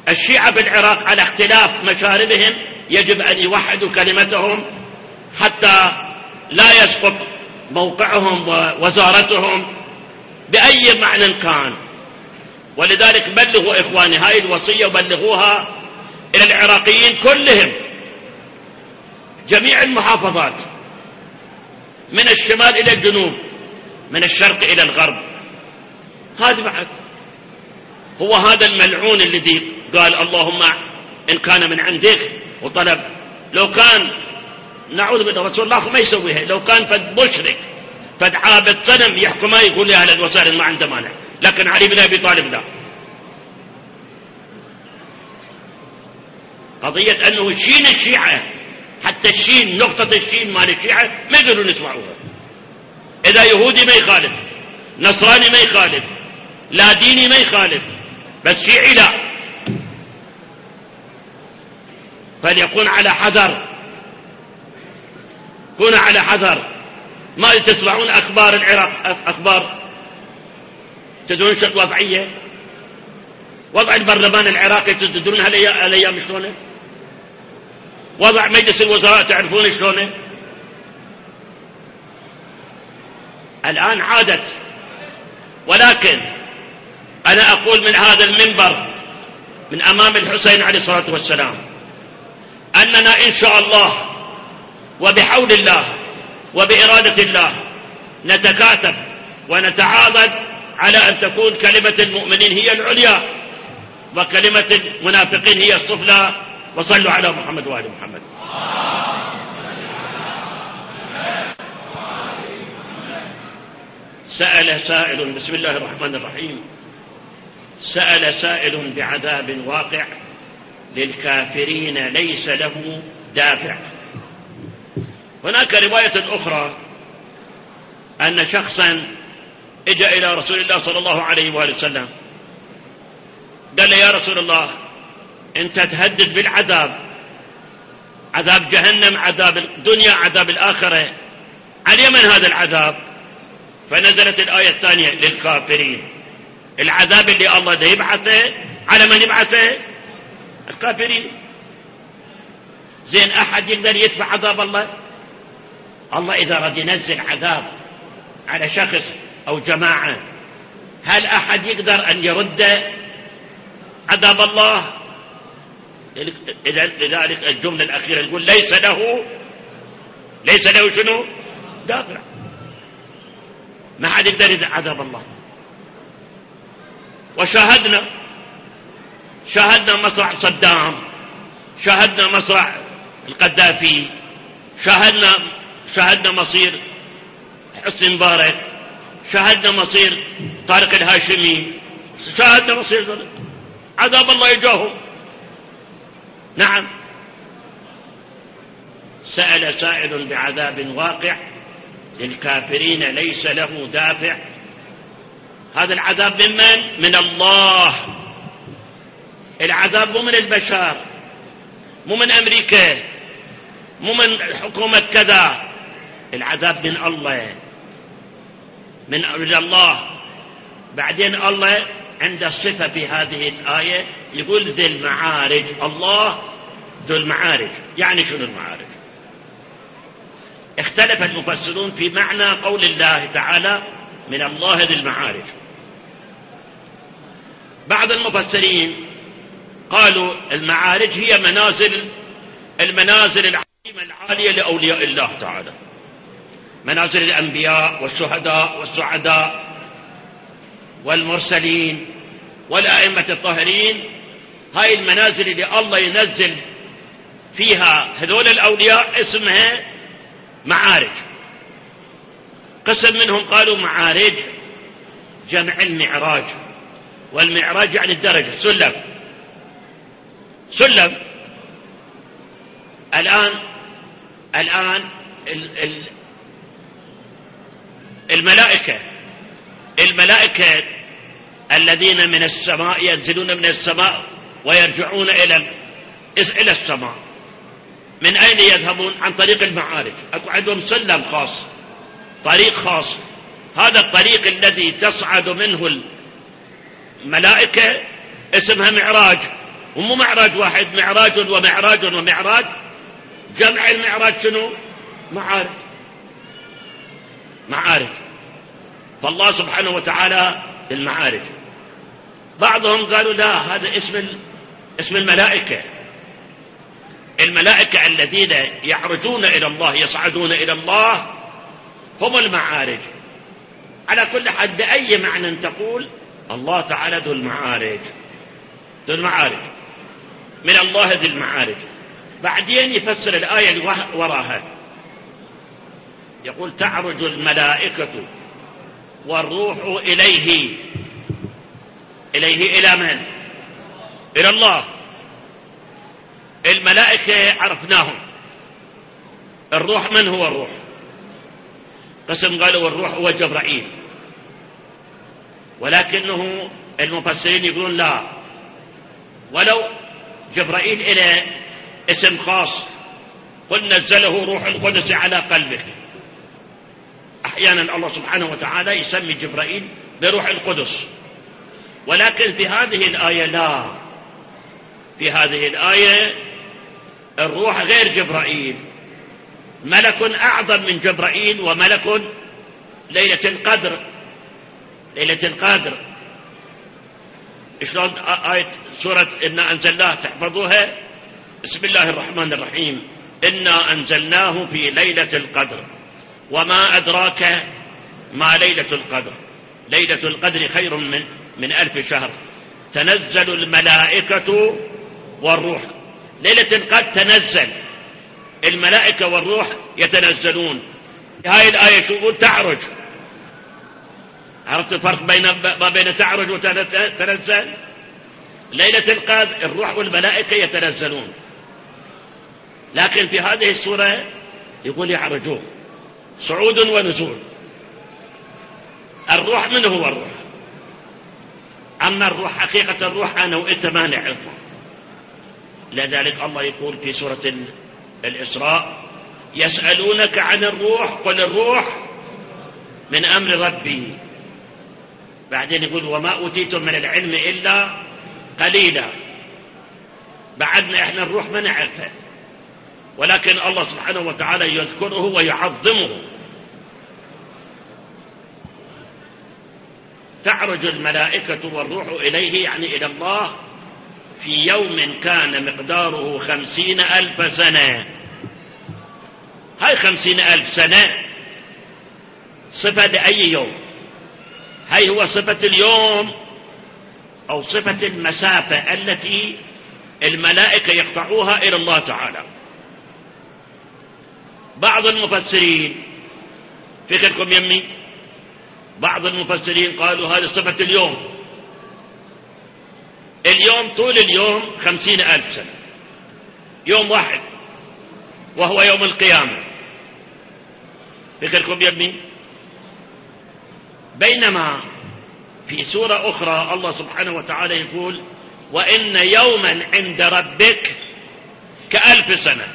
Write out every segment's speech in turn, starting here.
الشيعة بالعراق على اختلاف مشاربهم يجب أن يوحدوا كلمتهم حتى لا يسقط موقعهم ووزارتهم بأي معنى كان. ولذلك بلغوا إخواني هاي الوصية وبلغوها إلى العراقيين كلهم، جميع المحافظات من الشمال إلى الجنوب، من الشرق إلى الغرب. هذا بعد هو هذا الملعون الذي قال اللهم إن كان من عندك، وطلب لو كان نعوذ بالله رسول الله ما يسويها، لو كان فد مشرك فد عابد صنم يحكم ما يقول يا أهلا وسهلا ما عنده مانع، لكن علي بن أبي طالب لا. قضية أنه شين الشيعة، حتى الشين نقطة الشين مال الشيعة ما يقدرون يسمعوها. إذا يهودي ما يخالف، نصراني ما يخالف، لا ديني ما يخالف، بس شيعي لا. فليكون على حذر، كونوا على حذر. ما تسمعون أخبار العراق، أخبار تدرون شو وضعية وضع البرلمان العراقي، تدرون هالأيام شلونه؟ وضع مجلس الوزراء تعرفون شلونه؟ الآن عادت. ولكن أنا أقول من هذا المنبر من أمام الحسين عليه الصلاة والسلام أننا إن شاء الله وبحول الله وبإرادة الله نتكاتف ونتعاضد على أن تكون كلمة المؤمنين هي العليا وكلمة المنافقين هي السفلى. وصلوا على محمد وآل محمد. سأل سائل، بسم الله الرحمن الرحيم، سأل سائل بعذاب واقع للكافرين ليس له دافع. هناك رواية أخرى أن شخصا اجى إلى رسول الله صلى الله عليه وآله وسلم قال له يا رسول الله أنت تهدد بالعذاب، عذاب جهنم، عذاب الدنيا، عذاب الآخرة، على من هذا العذاب؟ فنزلت الآية الثانية للكافرين. العذاب اللي الله ده يبعثه على من يبعثه؟ الكافرين. زين أحد يقدر يدفع عذاب الله؟ الله إذا رد ينزل عذاب على شخص أو جماعة، هل أحد يقدر أن يرد عذاب الله؟ لذلك الجملة الأخيرة يقول ليس له شنو؟ دافع. ما حد يقدر يدفع عذاب الله. وشاهدنا مصرع صدام، شاهدنا مصرع القذافي، شاهدنا مصير حسني مبارك، شاهدنا مصير طارق الهاشمي، شاهدنا مصير عذاب الله يجاهم. نعم. سأل سائل بعذاب واقع للكافرين ليس له دافع. هذا العذاب من من؟ من الله. العذاب مو من البشر، مو من أمريكا، مو من حكومة كذا. العذاب من الله، من الله. بعدين الله عنده صفة في هذه الآية يقول ذي المعارج. الله ذو المعارج. يعني شنو المعارج؟ اختلف المفسرون في معنى قول الله تعالى من الله ذي المعارج. بعض المفسرين قالوا المعارج هي المنازل العظيمة العالية لأولياء الله تعالى، منازل الأنبياء والشهداء والسعداء والمرسلين والأئمة الطاهرين. هاي المنازل اللي الله ينزل فيها هذول الأولياء اسمها معارج. قسم منهم قالوا معارج جمع المعراج، والمعراج يعني الدرجة، سلم. الآن الملائكة الذين من السماء ينزلون من السماء ويرجعون إلى السماء، من أين يذهبون؟ عن طريق المعارج. أكو عندهم سلم خاص، طريق خاص. هذا الطريق الذي تصعد منه الملائكة اسمها معراج، ومو معراج واحد، معراج ومعراج ومعراج. جمع المعراج شنو؟ معارج. فالله سبحانه وتعالى المعارج. بعضهم قالوا لا، هذا اسم الملائكة. الملائكة الذين يعرجون إلى الله، يصعدون إلى الله، هم المعارج. على كل حال بأي معنى تقول، الله تعالى ذو المعارج من الله ذي المعارج. بعدين يفسر الآية اللي وراها، يقول تعرج الملائكة والروح إليه إلى من؟ إلى الله. الملائكة عرفناهم، الروح من هو الروح؟ قسم قالوا الروح هو جبرائيل، ولكنه المفسرين يقولون لا، ولو جبرائيل إلى اسم خاص، قل نزله روح القدس على قلبك. أحيانا الله سبحانه وتعالى يسمي جبرائيل بروح القدس، ولكن في هذه الآية لا، في هذه الآية الروح غير جبرائيل، ملك أعظم من جبرائيل، وملك ليلة القدر. شلون آية سورة إنا أنزلناه تحفظوها؟ بسم الله الرحمن الرحيم، إنا أنزلناه في ليلة القدر وما أدراك ما ليلة القدر، ليلة القدر خير من 1000 شهر، تنزل الملائكة والروح. ليلة القدر تنزل الملائكة والروح يتنزلون. هاي الآية شو تعرج؟ عرفت الفرق ما بين تعرج وتنزل؟ ليلة القدر الروح والملائكة يتنزلون، لكن في هذه السورة يقول يعرجون، صعود ونزول. الروح من هو الروح؟ أما الروح حقيقة الروح أنا وإنت ما نعرفه. لذلك الله يقول في سورة الإسراء يسألونك عن الروح قل الروح من أمر ربي. بعدين يقول وما أوتيتم من العلم إلا قليلا. بعدنا إحنا الروح ما نعرفه، ولكن الله سبحانه وتعالى يذكره ويعظمه. تعرج الملائكة والروح إليه، يعني إلى الله، في يوم كان مقداره 50,000 سنة. هاي 50,000 سنة صفة لأي يوم؟ هاي هو صفة اليوم أو صفة المسافة التي الملائكة يقطعوها إلى الله تعالى. بعض المفسرين، فكركم يمي، بعض المفسرين قالوا هذه صفة اليوم. اليوم طول اليوم 50,000 سنة، يوم واحد وهو يوم القيامة. فكركم يمي. بينما في سورة أخرى الله سبحانه وتعالى يقول وإن يوما عند ربك ك1000 سنة.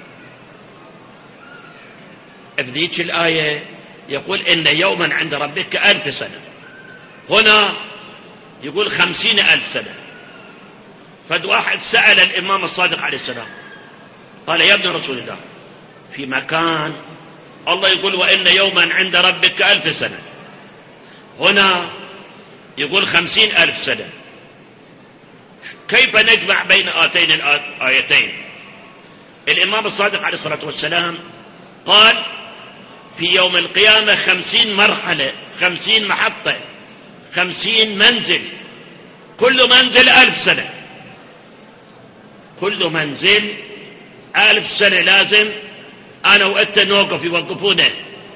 بذيك الآية يقول إن يوما عند ربك ك1000 سنة، هنا يقول 50,000 سنة. فد واحد سأل الإمام الصادق عليه السلام قال يا ابن رسول الله، في مكان الله يقول وإن يوما عند ربك ك1000 سنة، هنا يقول 50,000 سنة، كيف نجمع بين آتين الآيتين؟ الإمام الصادق عليه الصلاة والسلام قال في يوم القيامة 50 مرحلة، 50 محطة، 50 منزل، كل منزل 1000 سنة، كل منزل 1000 سنة. لازم أنا وأنت نوقف، يوقفونه.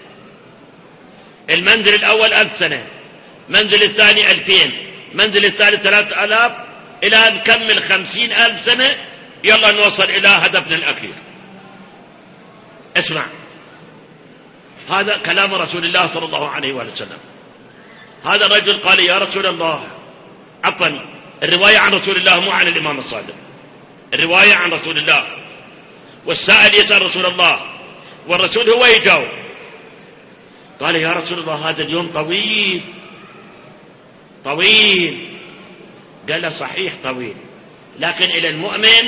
المنزل الأول 1000 سنة، منزل الثاني 2000، منزل الثالث 3000، إلى أن نكمل 50,000 سنة، يلا نوصل إلى هدفنا الأخير. اسمع، هذا كلام رسول الله صلى الله عليه وسلم. هذا الرجل قال يا رسول الله، عفوا الرواية عن رسول الله مو عن الإمام الصادق، الرواية عن رسول الله، والسائل يسأل رسول الله والرسول هو يجاوب. قال يا رسول الله هذا اليوم طويل. قال صحيح طويل، لكن إلى المؤمن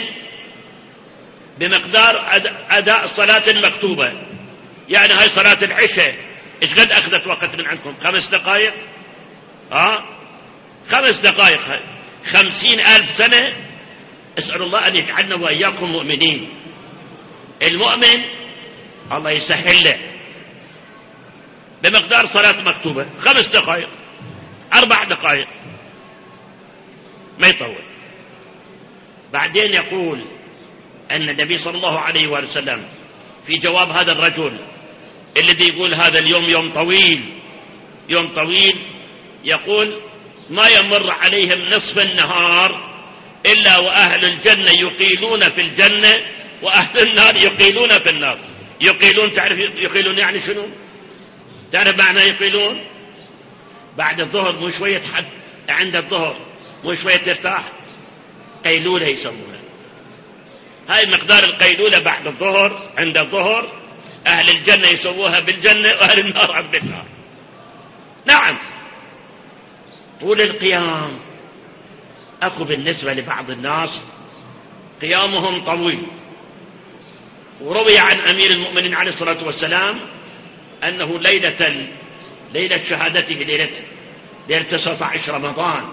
بمقدار أداء الصلاة المكتوبة. يعني هاي صلاة العشاء إيش قد أخذت وقت من عندكم؟ 5 دقائق؟ 5 دقائق 50,000 سنة. اسأل الله أن يجعلنا وإياكم مؤمنين. المؤمن الله يسهل له بمقدار صلاة مكتوبة 5 دقائق 4 دقائق ما يطول. بعدين يقول أن النبي صلى الله عليه وآله وسلم في جواب هذا الرجل الذي يقول هذا اليوم يوم طويل، يقول ما يمر عليهم نصف النهار إلا وأهل الجنة يقيلون في الجنة وأهل النار يقيلون في النار. يقيلون، تعرف يقيلون يعني شنو؟ تعرف معنى يقيلون؟ بعد الظهر مو شوية حد عند الظهر مو شوية ترتاح، قيلولة يسمونها. هاي مقدار القيلولة بعد الظهر. عند الظهر أهل الجنة يسووها بالجنة وأهل النار بالنار. نعم، طول القيام أخو بالنسبة لبعض الناس قيامهم طويل. وروي عن أمير المؤمنين عليه الصلاة والسلام أنه ليلة شهادته ليلة 19 رمضان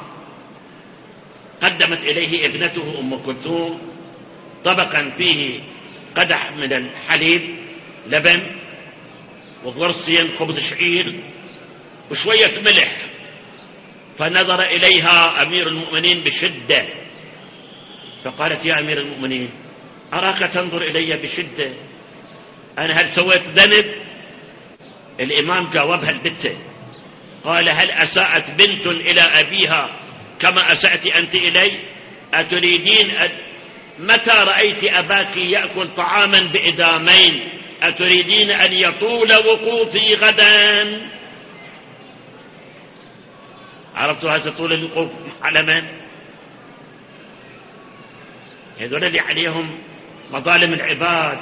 قدمت إليه ابنته أم كلثوم طبقا فيه قدح من الحليب لبن وضرسين خبز شعير وشوية ملح. فنظر إليها أمير المؤمنين بشدة فقالت يا أمير المؤمنين أراك تنظر إلي بشدة، أنا هل سويت ذنب؟ الإمام جاوبها البتة قال هل أساءت بنت إلى أبيها كما أسأت أنت إلي؟ أتريدين متى رأيت أباك يأكل طعاما بإدامين أتريدين أن يطول وقوفي غدا؟ عرفتوا هذا طول الوقوف على من؟ هذول اللي عليهم مظالم العباد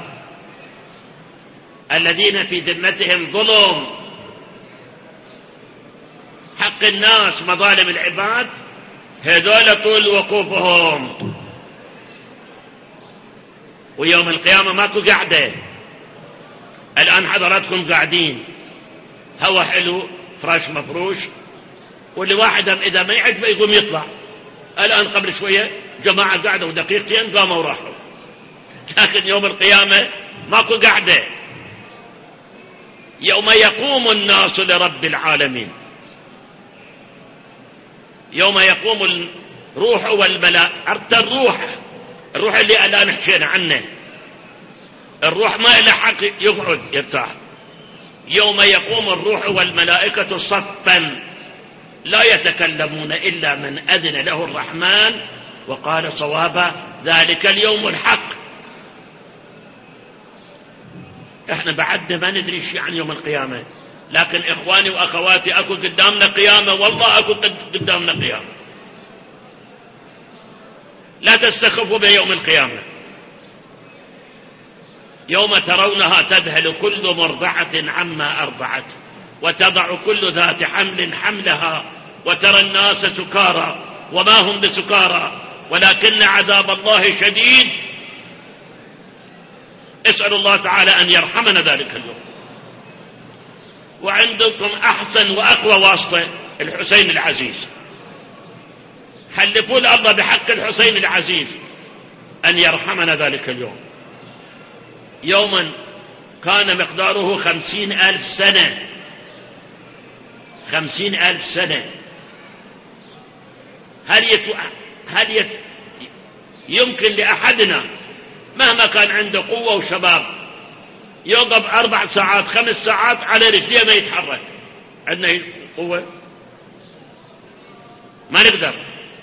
الذين في ذمتهم ظلم حق الناس، مظالم العباد، هذول طول وقوفهم. ويوم القيامة ماكو قعدة. الآن حضراتكم قاعدين هوا حلو فراش مفروش، واللي واحدهم إذا ما يعجبه يقوم يطلع. الآن قبل شوية جماعة قعدوا دقيقتين قاموا وراحوا. لكن يوم القيامة ماكو قعدة. يوم يقوم الناس لرب العالمين، يوم يقوم الروح والملائكة. الروح اللي الآن حكينا عنه، الروح ما إله حق يقعد يرتاح. يوم يقوم الروح والملائكة صفا لا يتكلمون إلا من أذن له الرحمن وقال صوابا، ذلك اليوم الحق. احنا بعد ما ندري شيء عن يوم القيامة، لكن إخواني وأخواتي أكو قدامنا قيامة، والله أكو قدامنا قيامة. لا تستخفوا بيوم القيامة. يوم ترونها تذهل كل مرضعة عما أرضعت وتضع كل ذات حمل حملها وترى الناس سكارى وما هم بسكارى ولكن عذاب الله شديد. اسأل الله تعالى أن يرحمنا ذلك اليوم. وعندكم أحسن وأقوى واسطة الحسين العزيز. حلفوا الله بحق الحسين العزيز أن يرحمنا ذلك اليوم. يوما كان مقداره 50,000 سنة. 50,000 سنة. هل يمكن لأحدنا مهما كان عنده قوة وشباب يوقف 4 ساعات 5 ساعات على رجليه ما يتحرك؟ عندنا قوة؟ ما نقدر.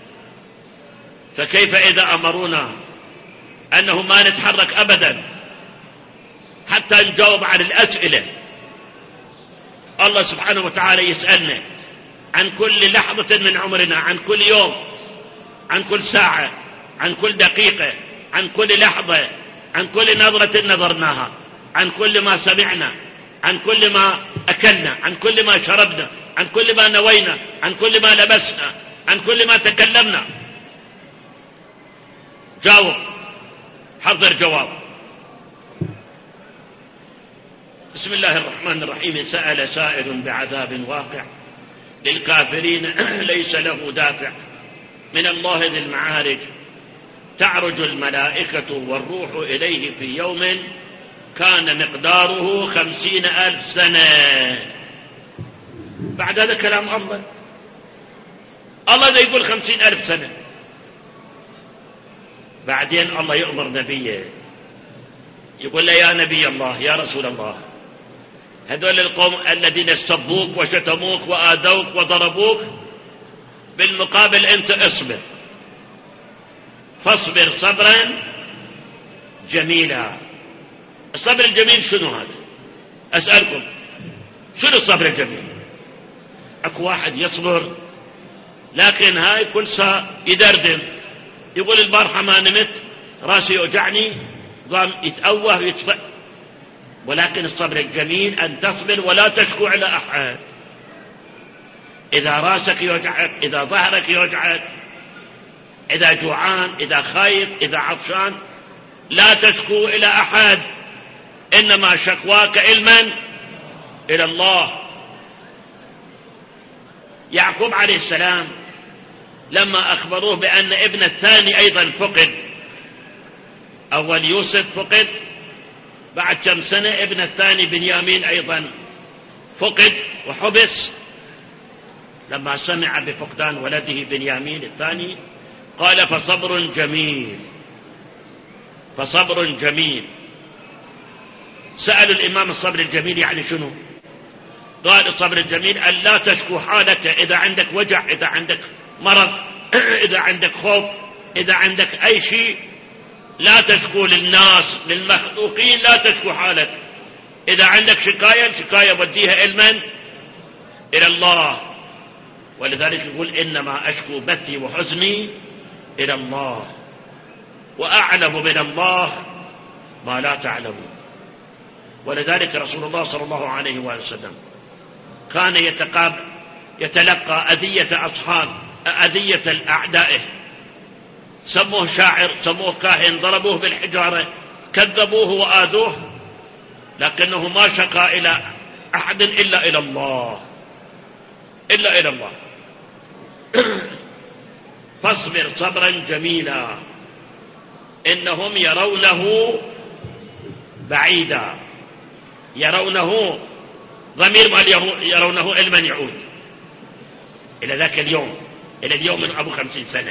فكيف إذا أمرونا أنه ما نتحرك أبدا حتى نجاوب عن الأسئلة؟ الله سبحانه وتعالى يسألنا عن كل لحظة من عمرنا، عن كل يوم، عن كل ساعة، عن كل دقيقة، عن كل لحظة، عن كل نظرة نظرناها، عن كل ما سمعنا، عن كل ما أكلنا، عن كل ما شربنا، عن كل ما نوينا، عن كل ما لبسنا، عن كل ما تكلمنا. جاوب، حضر جواب. بسم الله الرحمن الرحيم. سأل سائل بعذاب واقع للكافرين ليس له دافع من الله ذي المعارج، تعرج الملائكة والروح إليه في يوم كان مقداره 50,000 سنة. بعد هذا كلام الله ذا يقول 50,000 سنة. بعدين الله يؤمر نبيه يقول له يا نبي الله يا رسول الله، هذول القوم الذين استبوك وشتموك وآذوك وضربوك، بالمقابل أنت اصبر، فاصبر صبرا جميلا. الصبر الجميل شنو هذا؟ أسألكم شنو الصبر الجميل؟ أكو واحد يصبر لكن هاي كل ساعة يدردم، يقول البارحة ما نمت، راسي يوجعني، ضام يتأوه ويتفق. ولكن الصبر الجميل أن تصبر ولا تشكو على أحد. إذا راسك يوجعك، إذا ظهرك يوجعك، إذا جوعان، إذا خايف، إذا عطشان، لا تشكو إلى أحد، إنما شكواك علما إلى الله. يعقوب عليه السلام لما أخبروه بأن ابن الثاني أيضا فقد، أول يوسف فقد، بعد كم سنة ابن الثاني بنيامين أيضا فقد وحبس، لما سمع بفقدان ولده بنيامين الثاني قال فصبر جميل، فصبر جميل. سألوا الإمام الصبر الجميل يعني شنو؟ قال الصبر الجميل أن لا تشكو حالك، إذا عندك وجع، إذا عندك مرض، إذا عندك خوف، إذا عندك أي شيء، لا تشكو للناس للمخلوقين، لا تشكو حالك. إذا عندك شكاية وديها علما إلى الله. ولذلك يقول إنما أشكو بثي وحزني إلى الله وأعلم من الله ما لا تعلمون. ولذلك رسول الله صلى الله عليه وسلم كان يتلقى أذية الأعدائه، سموه شاعر، سموه كاهن، ضربوه بالحجارة، كذبوه وآذوه، لكنه ما شكا إلى أحد إلا إلى الله، إلا إلى الله. فاصبر صبرا جميلا إنهم يرونه بعيدا. يرونه ضمير ما يرونه علما يعود إلى ذاك اليوم، إلى اليوم من أبو 50 سنة.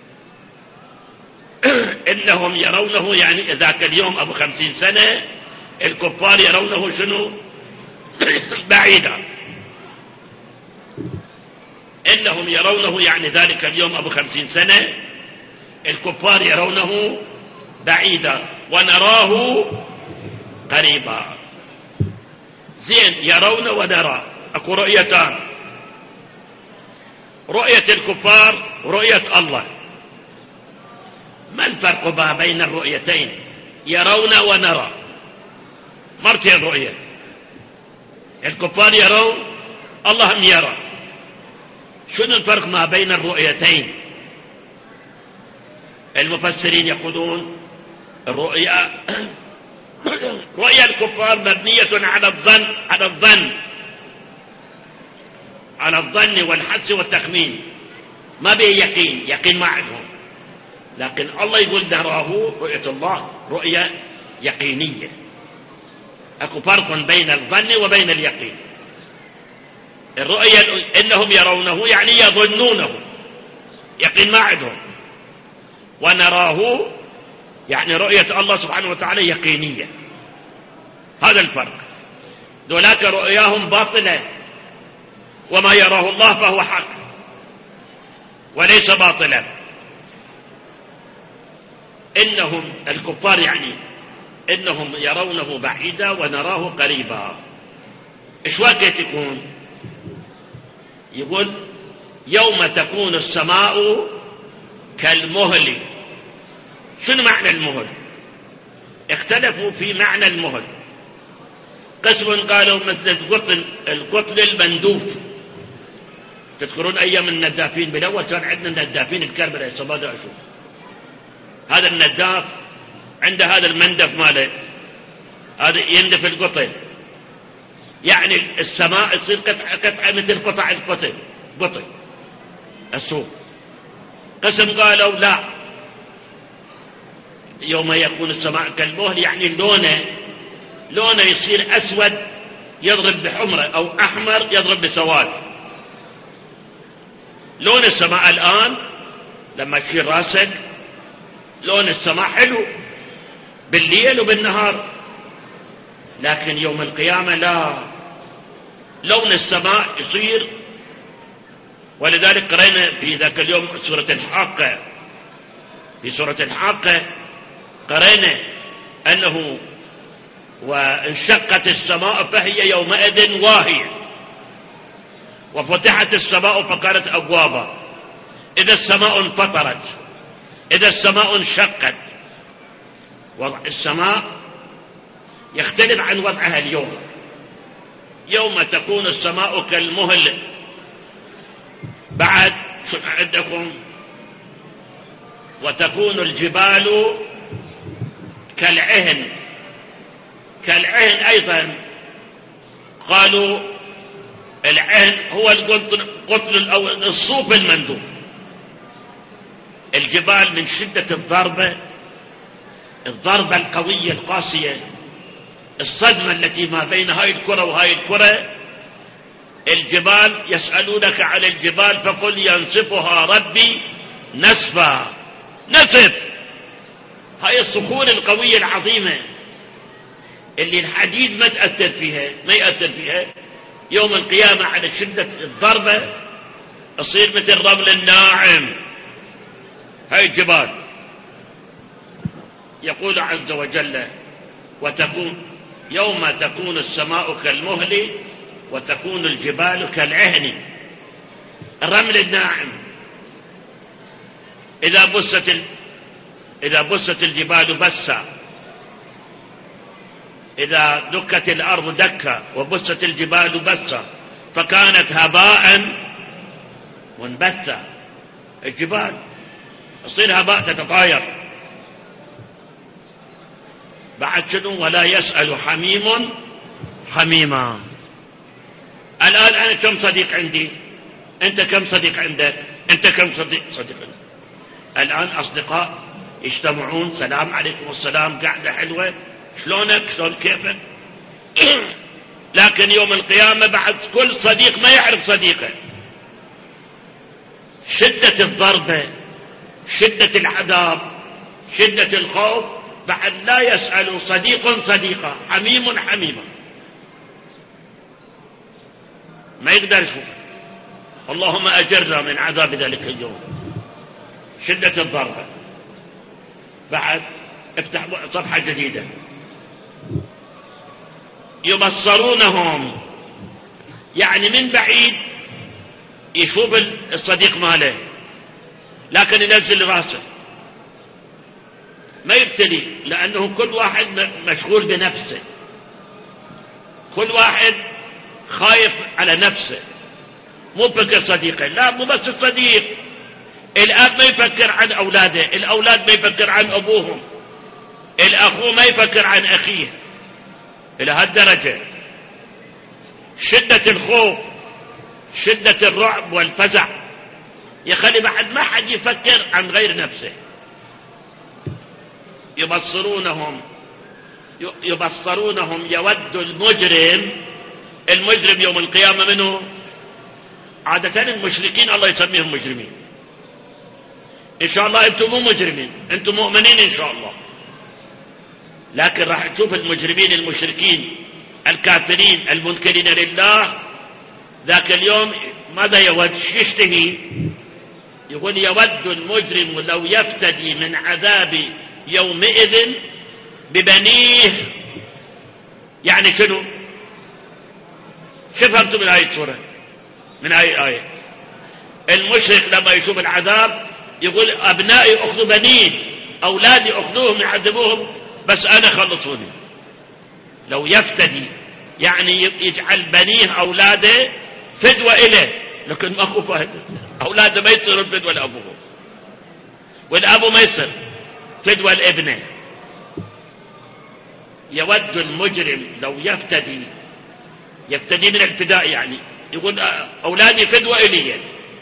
إنهم يرونه يعني ذاك اليوم أبو 50 سنة، الكفار يرونه شنو؟ بعيدا. إنهم يرونه يعني ذلك اليوم أبو 50 سنة، الكفار يرونه بعيدا ونراه قريبا. زين، يرون ونرى، أكو رؤيتان، رؤية الكفار ورؤية الله. ما الفرق ما بين الرؤيتين؟ يرون ونرى، مرتين رؤية، الكفار يرون، الله هم يرى. شنو الفرق ما بين الرؤيتين؟ المفسرين يقولون الرؤيا رؤيا الكفار مبنية على الظن والحدس والتخمين، ما به يقين ما عندهم. لكن الله يقول نراه، رؤية الله رؤيا يقينية. أكو فرق بين الظن وبين اليقين. الرؤيا إنهم يرونه يعني يظنونه، يقين ما عندهم. ونراه يعني رؤية الله سبحانه وتعالى يقينية. هذا الفرق. ذولاك رؤياهم باطلة، وما يراه الله فهو حق وليس باطلا. إنهم الكفار يعني إنهم يرونه بعيدا ونراه قريبا. إيش وقت يكون؟ يقول يوم تكون السماء كالمهل. شنو معنى المهل؟ اختلفوا في معنى المهل. قسم قالوا مثل القطن المندوف. تذكرون أيام الندافين بالأول كان عندنا ندافين بكربلاء الصبادة أشوف، هذا النداف عنده هذا المندف ماله، هذا يندف القطن، يعني السماء تصير قطعة مثل قطع القطن، قطن السوق. قسم قالوا لا، يوم يكون السماء كالمهل يعني لونه يصير أسود يضرب بحمرة، أو أحمر يضرب بسواد. لون السماء الآن لما تشيل راسك لون السماء حلو بالليل وبالنهار، لكن يوم القيامة لا، لون السماء يصير. ولذلك قرأنا في ذاك اليوم سورة الحاقة، في سورة الحاقة قرأنا أنه وانشقت السماء فهي يومئذ واهية، وفتحت السماء فكانت أبوابا، إذا السماء انفطرت، إذا السماء انشقت. وضع السماء يختلف عن وضعها اليوم. يوم تكون السماء كالمهل، بعد شو عندكم؟ وتكون الجبال كالعهن. كالعهن أيضا قالوا العهن هو القطن أو الصوف المندوب. الجبال من شدة الضربة القوية القاسية، الصدمة التي ما بين هاي الكرة وهاي الكرة، الجبال يسألونك عن الجبال فقل ينسفها ربي نسفا. نسف هاي الصخور القوية العظيمة اللي الحديد ما يأثر فيها، يوم القيامة على شدة الضربة تصير مثل الرمل الناعم. هاي الجبال يقول عز وجل وتكون يوم تكون السماء كالمهل وتكون الجبال كالعهن، الرمل الناعم. إذا بست الجبال بسا، إذا دكت الأرض دكا وبست الجبال بسا فكانت هباء منبثا. الجبال تصير هباء تتطاير. بعد شنو؟ ولا يسأل حميم حميما. الآن أنا كم صديق عندي؟ أنت كم صديق عندك؟ أنت كم صديق عندك؟ الآن أصدقاء يجتمعون، سلام عليكم السلام، قاعدة حلوة، شلونك، شلون كيفك. لكن يوم القيامة بعد كل صديق ما يعرف صديقه. شدة الضربة، شدة العذاب، شدة الخوف، بعد لا يسأل صديق صديقا، حميم حميما، ما يقدر يشوف. اللهم أجرنا من عذاب ذلك اليوم، شدة الضربة. بعد افتح صفحة جديدة. يبصرونهم، يعني من بعيد يشوف الصديق ماله لكن ينزل راسه ما يبتلي، لأنه كل واحد مشغول بنفسه، كل واحد خايف على نفسه، مو بفكر صديقه. لا، مو بس الصديق، الأب ما يفكر عن أولاده، الأولاد ما يفكر عن أبوهم، الأخو ما يفكر عن أخيه. إلى هالدرجة شدة الخوف، شدة الرعب والفزع يخلي بعد ما حد يفكر عن غير نفسه. يبصرونهم يود المجرم يوم القيامة منه. عادة المشركين الله يسميهم مجرمين. إن شاء الله أنتم مو مجرمين، أنتم مؤمنين إن شاء الله، لكن راح تشوف المجرمين المشركين الكافرين المنكرين لله ذاك اليوم ماذا يود؟ يشتهي. يقول يود المجرم لو يفتدي من عذاب يومئذ ببنيه. يعني شنو؟ فهمتوا من هاي السورة، من هاي آية؟ المشرك لما يشوف العذاب يقول أبنائي أخذوا بنين، أولادي أخذوهم يعذبوهم، بس أنا خلصوني. لو يفتدي يعني يجعل بنيه أولاده فدوة إليه، لكن ما أخو فاهم، أولاده ما يصيرون فدوة لأبوهم، والأبو ما يصير. فدوى الابنة. يود المجرم لو يفتدي من الفداء، يعني يقول أولادي فدوى إلي.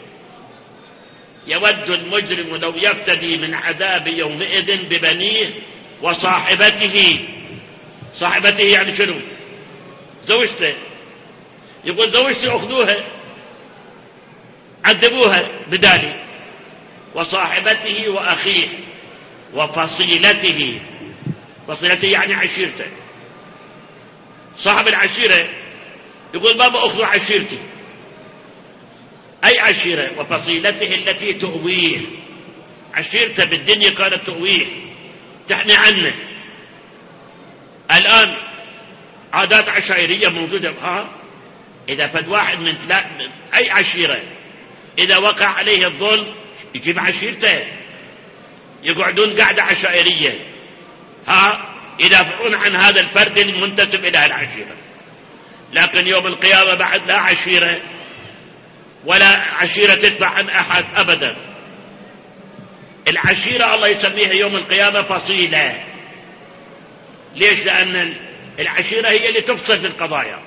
يود المجرم لو يفتدي من عذاب يومئذ ببنيه وصاحبته. صاحبته يعني شنو؟ زوجته. يقول زوجتي أخذوها عذبوها بدالي، وصاحبته وأخيه وفصيلته. فصيلته يعني عشيرته. صاحب العشيرة يقول بابا أخذوا عشيرتي. أي عشيرة؟ وفصيلته التي تؤويه. عشيرته بالدنيا كانت تؤويه تحني عنه. الآن عادات عشائرية موجودة. إذا فد واحد من أي عشيرة إذا وقع عليه الظلم يجيب عشيرته يقعدون قاعدة عشائرية يدافعون عن هذا الفرد المنتسب إلى العشيرة. لكن يوم القيامة بعد لا عشيرة ولا عشيرة تدفع عن أحد أبدا. العشيرة الله يسميها يوم القيامة فصيلة. ليش؟ لأن العشيرة هي اللي تفصل في القضايا.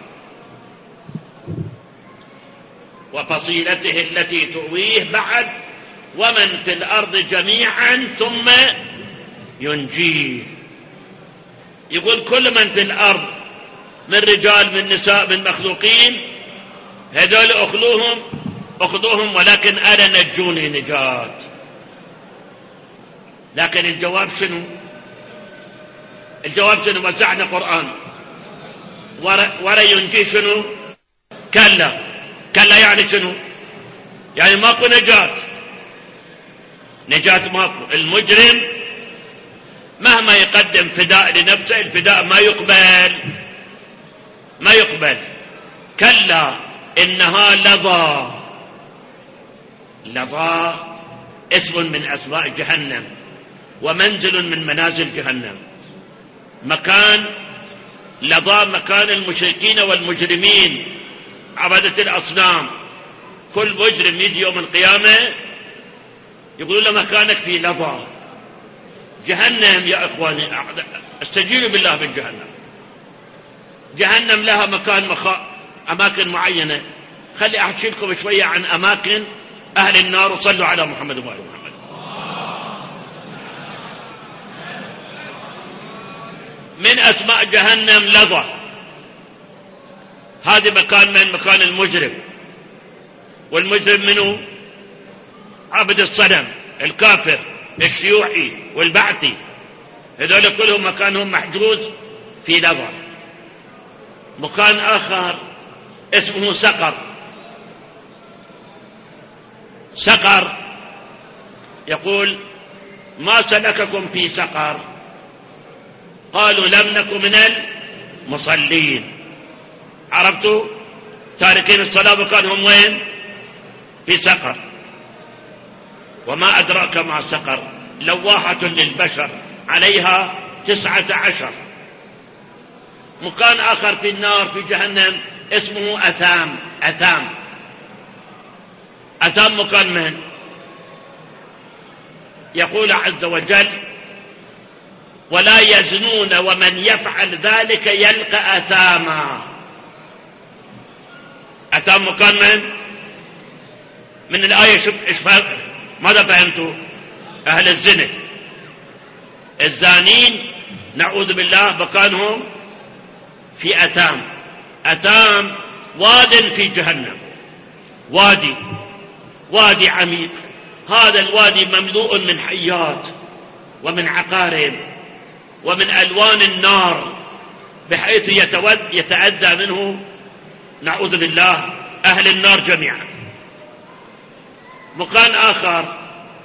وفصيلته التي تؤويه بعد ومن في الأرض جميعا ثم ينجيه. يقول كل من في الأرض من رجال من نساء من مخلوقين هذول أخذوهم ولكن أنا نجوني نجاة. لكن الجواب شنو؟ الجواب شنو؟ وزعنا قرآن ورا ينجي شنو؟ كلا يعني شنو؟ يعني ماكو نجاة ماكو. المجرم مهما يقدم فداء لنفسه الفداء ما يقبل. كلا إنها لظى اسم من أسماء جهنم ومنزل من منازل جهنم. مكان لظى مكان المشركين والمجرمين عبادة الأصنام. كل مجرم يجي يوم القيامة يقولون له مكانك في لظى جهنم. يا إخواني استجيبوا بالله من جهنم لها أماكن معينة. خلي أحكي لكم شوية عن أماكن أهل النار وصلوا على محمد وآل محمد. من أسماء جهنم لظى. هذا مكان من مكان المجرم. والمجرم منه عبد الصنم الكافر الشيوعي والبعثي. هذول كلهم مكانهم محجوز في لظى. مكان آخر اسمه سقر. يقول ما سلككم في سقر؟ قالوا لم نكن من المصلين. عرفتوا؟ تاركين الصلاة وكانهم وين؟ في سقر. وما أدراك ما سقر؟ لواحة للبشر عليها 19. مكان آخر في النار في جهنم اسمه أثام مكان من؟ يقول عز وجل ولا يزنون ومن يفعل ذلك يلقى أثاما. أثام مكان من الآية ماذا فهمتوا؟ أهل الزنا الزانين نعوذ بالله مكانهم في أثام واد في جهنم. وادي عميق. هذا الوادي مملوء من حيات ومن عقارب ومن ألوان النار بحيث يتأذى منه نعوذ بالله أهل النار جميعا. مكان آخر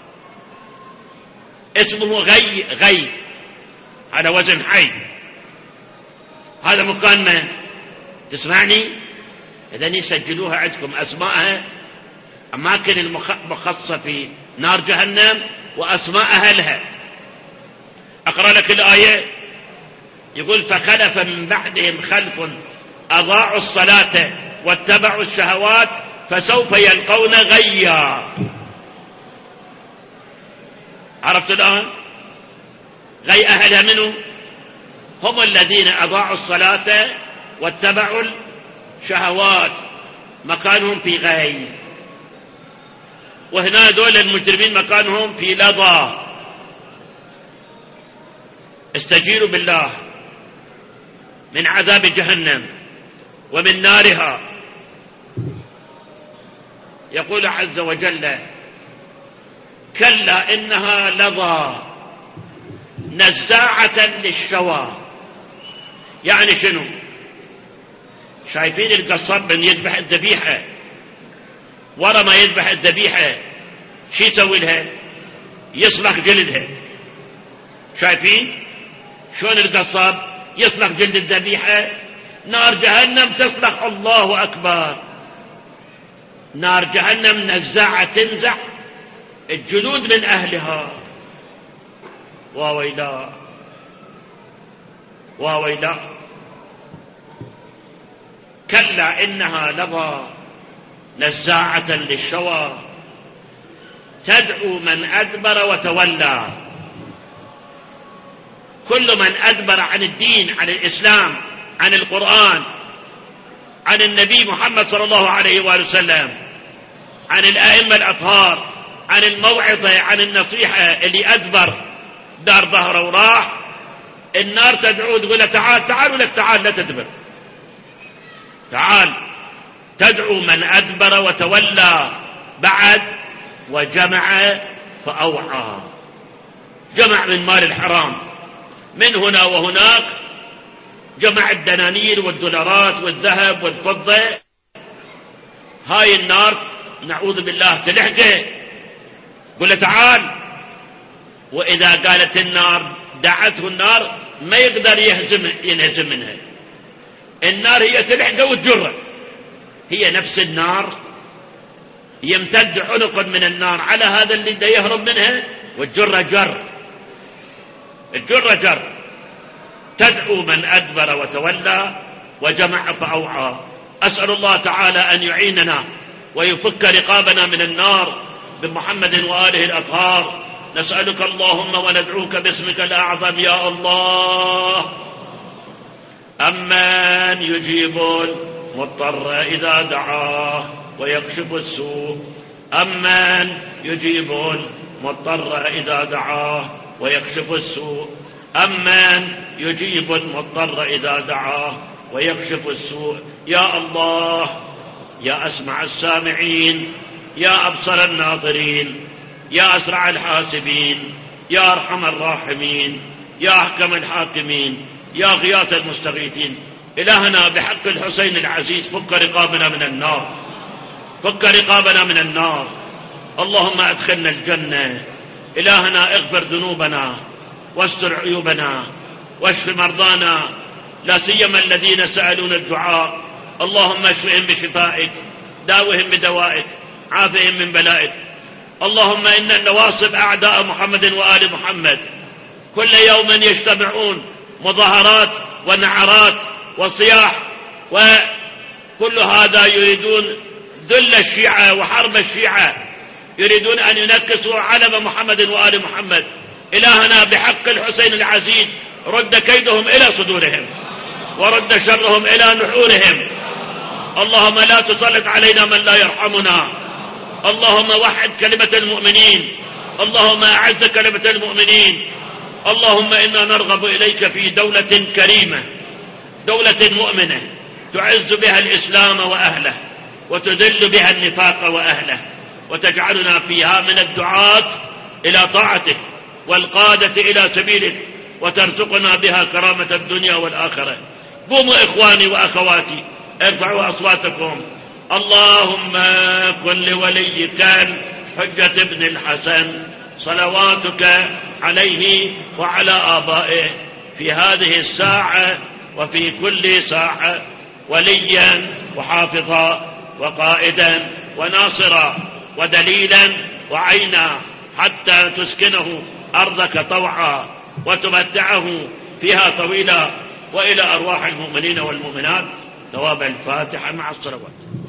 اسمه غي على وزن حي. هذا مكان من؟ تسمعني؟ إذن يسجلوها عندكم أسماءها، أماكن المخصصة في نار جهنم وأسماء أهلها. أقرأ لك الآية. يقول فخلف من بعدهم خلف أضاعوا الصلاة واتبعوا الشهوات فسوف يلقون غيا. عرفت الآن؟ غي أهلها منه هم الذين أضاعوا الصلاة واتبعوا الشهوات، مكانهم في غي. وهنا دول المجرمين مكانهم في لظى. استجيروا بالله من عذاب جهنم ومن نارها. يقول عز وجل: كلا إنها لظى نزاعة للشوى. يعني شنو؟ شايفين القصاب من يذبح الذبيحة، ورا ما يذبح الذبيحة شو يسوي لها؟ يصلخ جلدها. شايفين شلون القصاب يصلخ جلد الذبيحة؟ نار جهنم تصلخ. الله أكبر. نار جهنم نزاعة تنزع الجلود من أهلها. وويلا وويلا. كلا إنها لظى نزاعة للشوى تدعو من أدبر وتولى. كل من أدبر عن الدين، عن الإسلام، عن القرآن، عن النبي محمد صلى الله عليه وآله وسلم، عن الآئمة الأطهار، عن الموعظة، عن النصيحة، اللي أدبر دار ظهره وراح، النار تدعو تقول له تعال تعال، ولك تعال لا تدبر، تعال. تدعو من أدبر وتولى بعد وجمع فأوعى. جمع من مال الحرام من هنا وهناك، جمع الدنانير والدولارات والذهب والفضة. هاي النار نعوذ بالله تلحقه، قل له تعال. وإذا قالت النار دعته النار ما يقدر ينهزم منها. النار هي تلحقه وتجره. هي نفس النار يمتد عنق من النار على هذا اللي دا يهرب منها والجر جر. الجر جر. تدعو من أدبر وتولى وجمع فأوعى. أسأل الله تعالى أن يعيننا ويفك رقابنا من النار بمحمد وآله الأطهار. نسألك اللهم وندعوك باسمك الأعظم يا الله. أمن يجيب المضطر إذا دعاه ويكشف السوء. أمن يجيب المضطر إذا دعاه ويكشف السوء. أمن يجيب المضطر إذا دعاه ويكشف السوء. يا الله، يا أسمع السامعين، يا أبصر الناظرين، يا أسرع الحاسبين، يا أرحم الراحمين، يا أحكم الحاكمين، يا غياث المستغيثين. إلهنا بحق الحسين العزيز فك رقابنا من النار، فك رقابنا من النار. اللهم أدخلنا الجنة. إلهنا اغفر ذنوبنا واستر عيوبنا واشف مرضانا، لا سيما الذين سألون الدعاء. اللهم اشفهم بشفائك، داوهم بدوائك، عافهم من بلائك. اللهم إن النواصب أعداء محمد وآل محمد كل يوم يجتمعون، مظاهرات ونعرات وصياح، وكل هذا يريدون ذل الشيعة وحرب الشيعة، يريدون أن ينكسوا علم محمد وآل محمد. إلهنا بحق الحسين العزيز رد كيدهم إلى صدورهم ورد شرهم إلى نحورهم. اللهم لا تسلط علينا من لا يرحمنا. اللهم وحد كلمة المؤمنين. اللهم أعز كلمة المؤمنين. اللهم إنا نرغب إليك في دولة كريمة، دولة مؤمنة تعز بها الإسلام وأهله وتذل بها النفاق وأهله، وتجعلنا فيها من الدعاة إلى طاعتك والقادة إلى سبيلك، وترزقنا بها كرامة الدنيا والآخرة. قوموا إخواني وأخواتي، ارفعوا أصواتكم. اللهم كن لوليك حجة ابن الحسن صلواتك عليه وعلى آبائه في هذه الساعة وفي كل ساعة وليا وحافظا وقائدا وناصرا ودليلا وعينا، حتى تسكنه أرضك طوعا وتمتعه فيها طويلا، وإلى أرواح المؤمنين والمؤمنات. ثواب الفاتحة مع الصلوات.